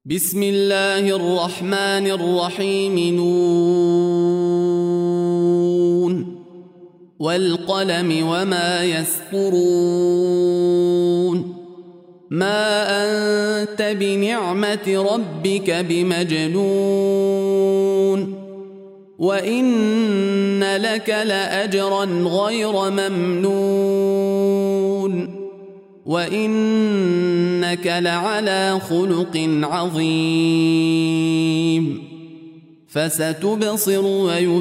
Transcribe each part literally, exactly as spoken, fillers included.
بسم الله الرحمن الرحيم. نون والقلم وما يسطرون. ما أنت بنعمة ربك بمجنون وإن لك لأجرا غير ممنون وإنك لعلى خلق عظيم. فستبصر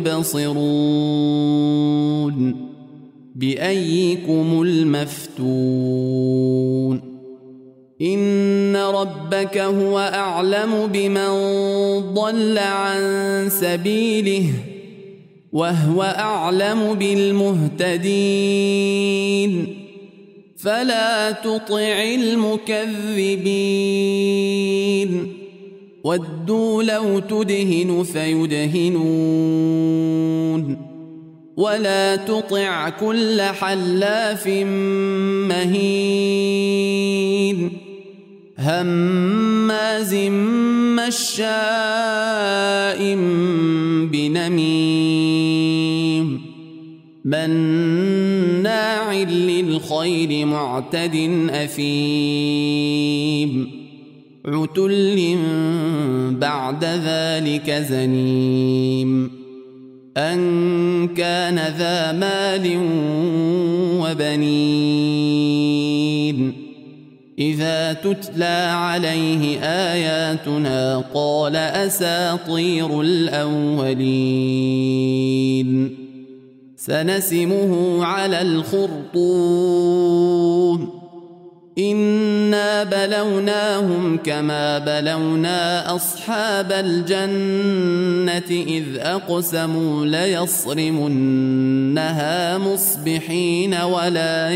ويبصرون بأيكم المفتون. إن ربك هو أعلم بمن ضل عن سبيله وهو أعلم بالمهتدين. فلا تطع المكذبين ودوا لو تدهن فيدهنون ولا تطع كل حلاف مهين هماز مشاء بنميم مناع للخير معتد أثيم عتل بعد ذلك زنيم أن كان ذا مال وبنين. إذا تتلى عليه آياتنا قال أساطير الأولين. سنسمه على الخرطوم. إنا بلوناهم كما بلونا أصحاب الجنة إذ أقسموا ليصرمنها مصبحين ولا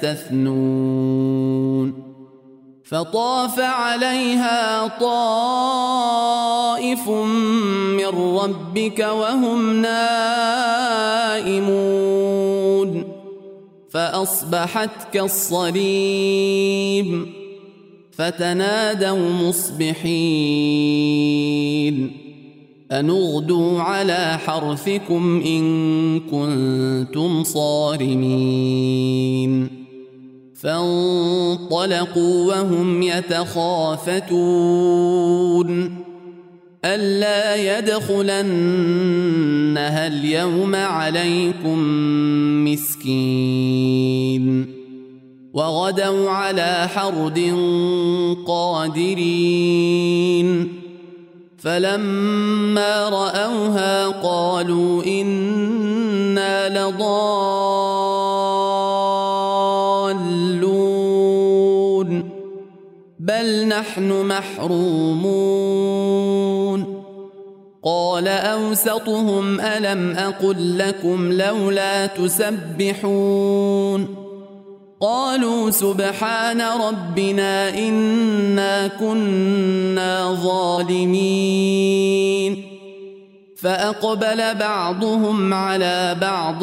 يستثنون. فطاف عليها طائف من ربك وهم نائمون فأصبحت كالصريم. فتنادوا مصبحين أن اغدوا على حرثكم إن كنتم صارمين. فانطلقوا وهم يتخافتون ألا يدخلنها اليوم عليكم مسكين. وغدوا على حرد قادرين. فلما رأوها قالوا إنا لضالون بل نحن محرومون. قال أوسطهم ألم أقل لكم لولا تسبحون. قالوا سبحان ربنا إنا كنا ظالمين. فأقبل بعضهم على بعض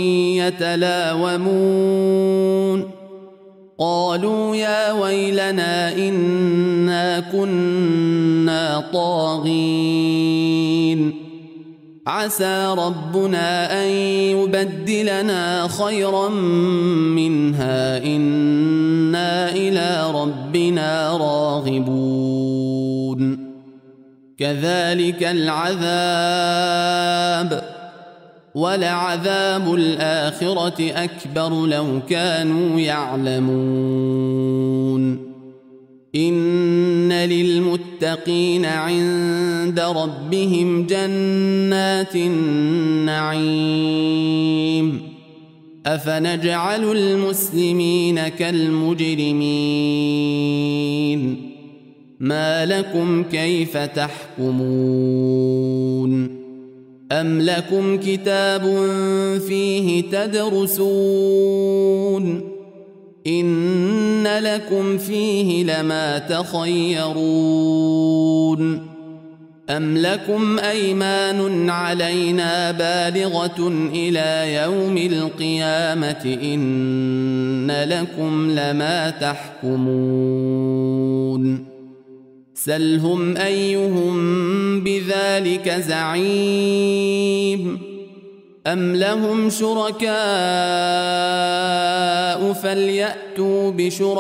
يتلاومون قالوا يا ويلنا إنا كنا طاغين. عسى ربنا أن يبدلنا خيرا منها إنا إلى ربنا راغبون. كذلك العذاب ولعذاب الآخرة أكبر لو كانوا يعلمون. إن للمتقين عند ربهم جنات النعيم. أفنجعل المسلمين كالمجرمين. ما لكم كيف تحكمون. أم لكم كتاب فيه تدرسون إن لكم فيه لما تخيرون. أم لكم أيمان علينا بالغة إلى يوم القيامة إن لكم لما تحكمون. سلهم أيهم بذلك زعيم أم لهم شركاء فليأتوا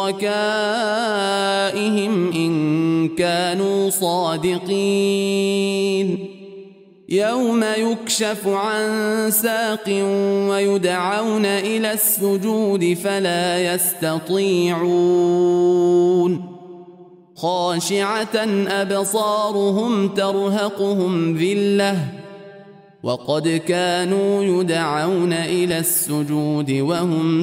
بشركائهم إن كانوا صادقين يوم يكشف عن ساق ويدعون إلى السجود فلا يستطيعون خاشعة أبصارهم ترهقهم ذلة وقد كانوا يدعون إلى السجود وهم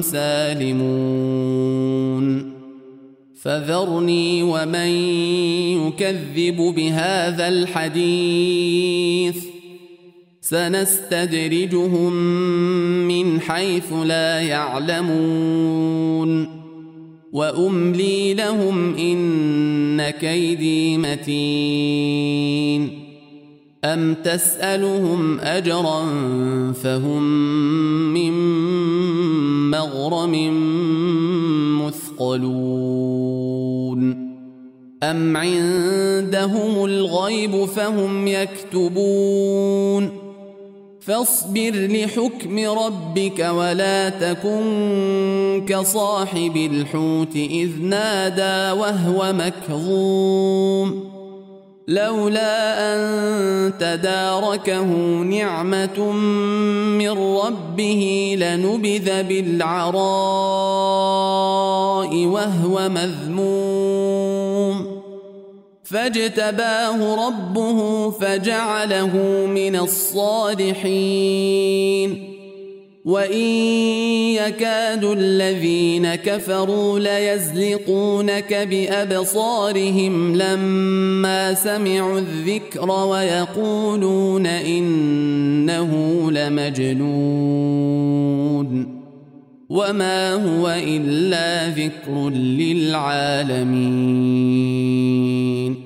سالمون فذرني ومن يكذب بهذا الحديث سنستدرجهم من حيث لا يعلمون وأملي لهم إن كيدي متين أم تسألهم أجرا فهم من مغرم مثقلون أم عندهم الغيب فهم يكتبون فاصبر لحكم ربك ولا تكن كصاحب الحوت إذ نادى وهو مكظوم لولا أن تداركه نعمة من ربه لنبذ بالعراء وهو مذموم فاجتباه ربه فجعله من الصالحين وإن يكاد الذين كفروا ليزلقونك بأبصارهم لما سمعوا الذكر ويقولون إنه لمجنون وما هو إلا ذكر للعالمين